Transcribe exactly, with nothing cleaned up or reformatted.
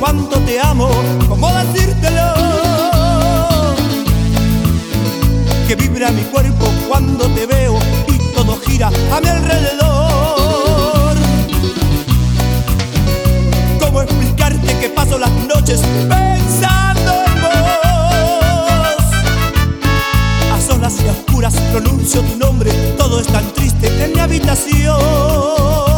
cuánto te amo, cómo decírtelo. Que vibra mi cuerpo cuando te veo y todo gira a mi alrededor. ¿Cómo explicarte que paso las noches pensando en vos? A solas y a oscuras pronuncio tu nombre, todo es tan triste en mi habitación.